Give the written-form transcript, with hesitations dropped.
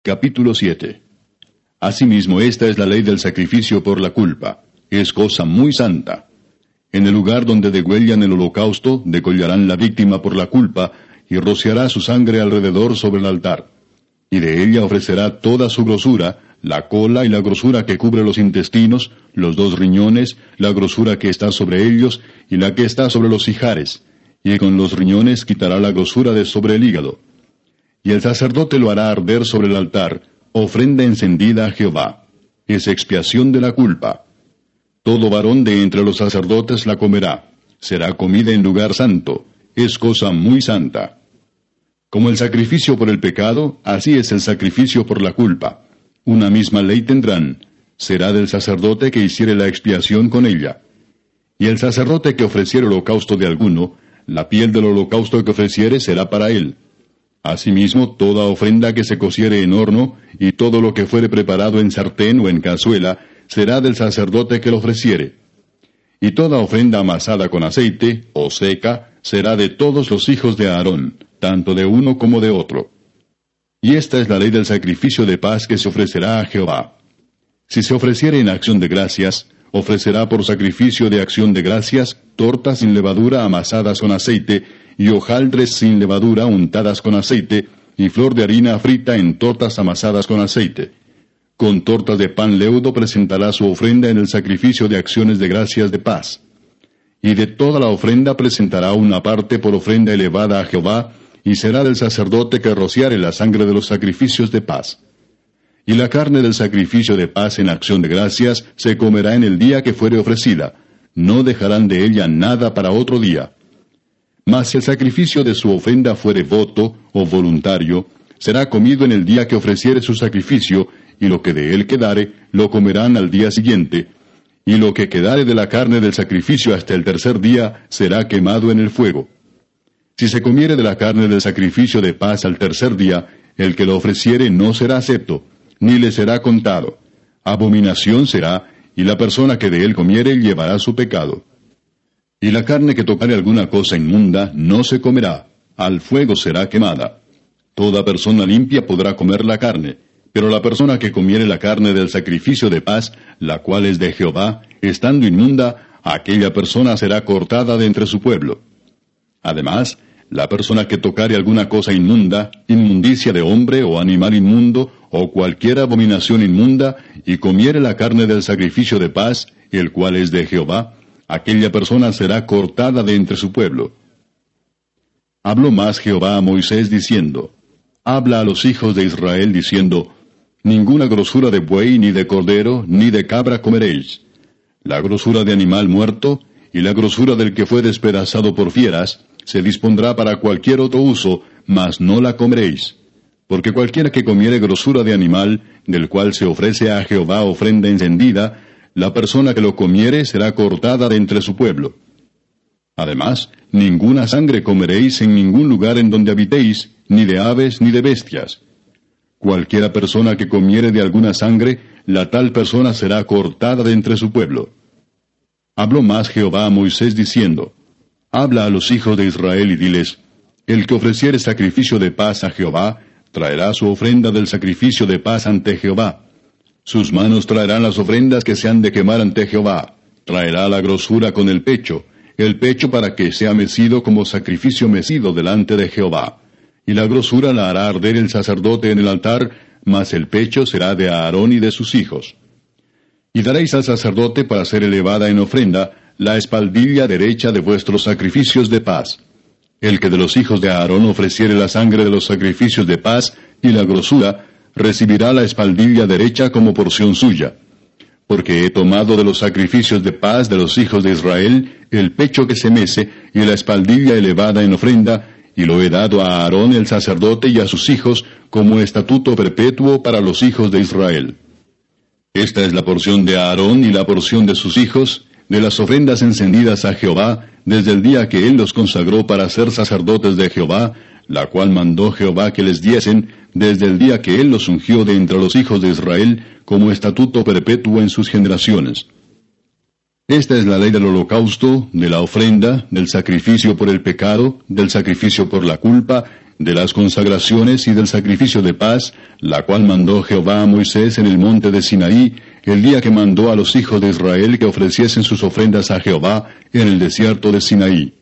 Capítulo 7. Asimismo, esta es la ley del sacrificio por la culpa. Es cosa muy santa. En el lugar donde degüellan el holocausto, degollarán la víctima por la culpa, y rociará su sangre alrededor sobre el altar. Y de ella ofrecerá toda su grosura, la cola y la grosura que cubre los intestinos, los 2 riñones, la grosura que está sobre ellos, y la que está sobre los ijares. Y con los riñones quitará la grosura de sobre el hígado. Y el sacerdote lo hará arder sobre el altar, ofrenda encendida a Jehová. Es expiación de la culpa. Todo varón de entre los sacerdotes la comerá. Será comida en lugar santo. Es cosa muy santa. Como el sacrificio por el pecado, así es el sacrificio por la culpa. Una misma ley tendrán. Será del sacerdote que hiciere la expiación con ella. Y el sacerdote que ofreciere holocausto de alguno, la piel del holocausto que ofreciere será para él. Asimismo, toda ofrenda que se cociere en horno, y todo lo que fuere preparado en sartén o en cazuela, será del sacerdote que lo ofreciere. Y toda ofrenda amasada con aceite, o seca, será de todos los hijos de Aarón, tanto de uno como de otro. Y esta es la ley del sacrificio de paz que se ofrecerá a Jehová. Si se ofreciere en acción de gracias, ofrecerá por sacrificio de acción de gracias tortas sin levadura amasadas con aceite, y hojaldres sin levadura untadas con aceite, y flor de harina frita en tortas amasadas con aceite. Con tortas de pan leudo presentará su ofrenda en el sacrificio de acciones de gracias de paz. Y de toda la ofrenda presentará una parte por ofrenda elevada a Jehová, y será del sacerdote que rociare la sangre de los sacrificios de paz. Y la carne del sacrificio de paz en acción de gracias se comerá en el día que fuere ofrecida. No dejarán de ella nada para otro día. Mas si el sacrificio de su ofrenda fuere voto o voluntario, será comido en el día que ofreciere su sacrificio, y lo que de él quedare, lo comerán al día siguiente, y lo que quedare de la carne del sacrificio hasta el tercer día, será quemado en el fuego. Si se comiere de la carne del sacrificio de paz al tercer día, el que lo ofreciere no será acepto, ni le será contado. Abominación será, y la persona que de él comiere llevará su pecado. Y la carne que tocare alguna cosa inmunda no se comerá, al fuego será quemada. Toda persona limpia podrá comer la carne, pero la persona que comiere la carne del sacrificio de paz, la cual es de Jehová, estando inmunda, aquella persona será cortada de entre su pueblo. Además, la persona que tocare alguna cosa inmunda, inmundicia de hombre o animal inmundo, o cualquier abominación inmunda, y comiere la carne del sacrificio de paz, el cual es de Jehová, aquella persona será cortada de entre su pueblo. Habló más Jehová a Moisés diciendo, Habla a los hijos de Israel diciendo, Ninguna grosura de buey, ni de cordero, ni de cabra comeréis. La grosura de animal muerto, y la grosura del que fue despedazado por fieras, se dispondrá para cualquier otro uso, mas no la comeréis. Porque cualquiera que comiere grosura de animal, del cual se ofrece a Jehová ofrenda encendida, la persona que lo comiere será cortada de entre su pueblo. Además, ninguna sangre comeréis en ningún lugar en donde habitéis, ni de aves ni de bestias. Cualquiera persona que comiere de alguna sangre, la tal persona será cortada de entre su pueblo. Habló más Jehová a Moisés diciendo, Habla a los hijos de Israel y diles, El que ofreciere sacrificio de paz a Jehová, traerá su ofrenda del sacrificio de paz ante Jehová. Sus manos traerán las ofrendas que se han de quemar ante Jehová. Traerá la grosura con el pecho para que sea mecido como sacrificio mecido delante de Jehová. Y la grosura la hará arder el sacerdote en el altar, mas el pecho será de Aarón y de sus hijos. Y daréis al sacerdote para ser elevada en ofrenda la espaldilla derecha de vuestros sacrificios de paz. El que de los hijos de Aarón ofreciere la sangre de los sacrificios de paz y la grosura, recibirá la espaldilla derecha como porción suya. Porque he tomado de los sacrificios de paz de los hijos de Israel el pecho que se mece y la espaldilla elevada en ofrenda, y lo he dado a Aarón el sacerdote y a sus hijos como estatuto perpetuo para los hijos de Israel. Esta es la porción de Aarón y la porción de sus hijos, de las ofrendas encendidas a Jehová, desde el día que él los consagró para ser sacerdotes de Jehová, la cual mandó Jehová que les diesen, desde el día que él los ungió de entre los hijos de Israel, como estatuto perpetuo en sus generaciones. Esta es la ley del holocausto, de la ofrenda, del sacrificio por el pecado, del sacrificio por la culpa, de las consagraciones y del sacrificio de paz, la cual mandó Jehová a Moisés en el monte de Sinaí, el día que mandó a los hijos de Israel que ofreciesen sus ofrendas a Jehová en el desierto de Sinaí.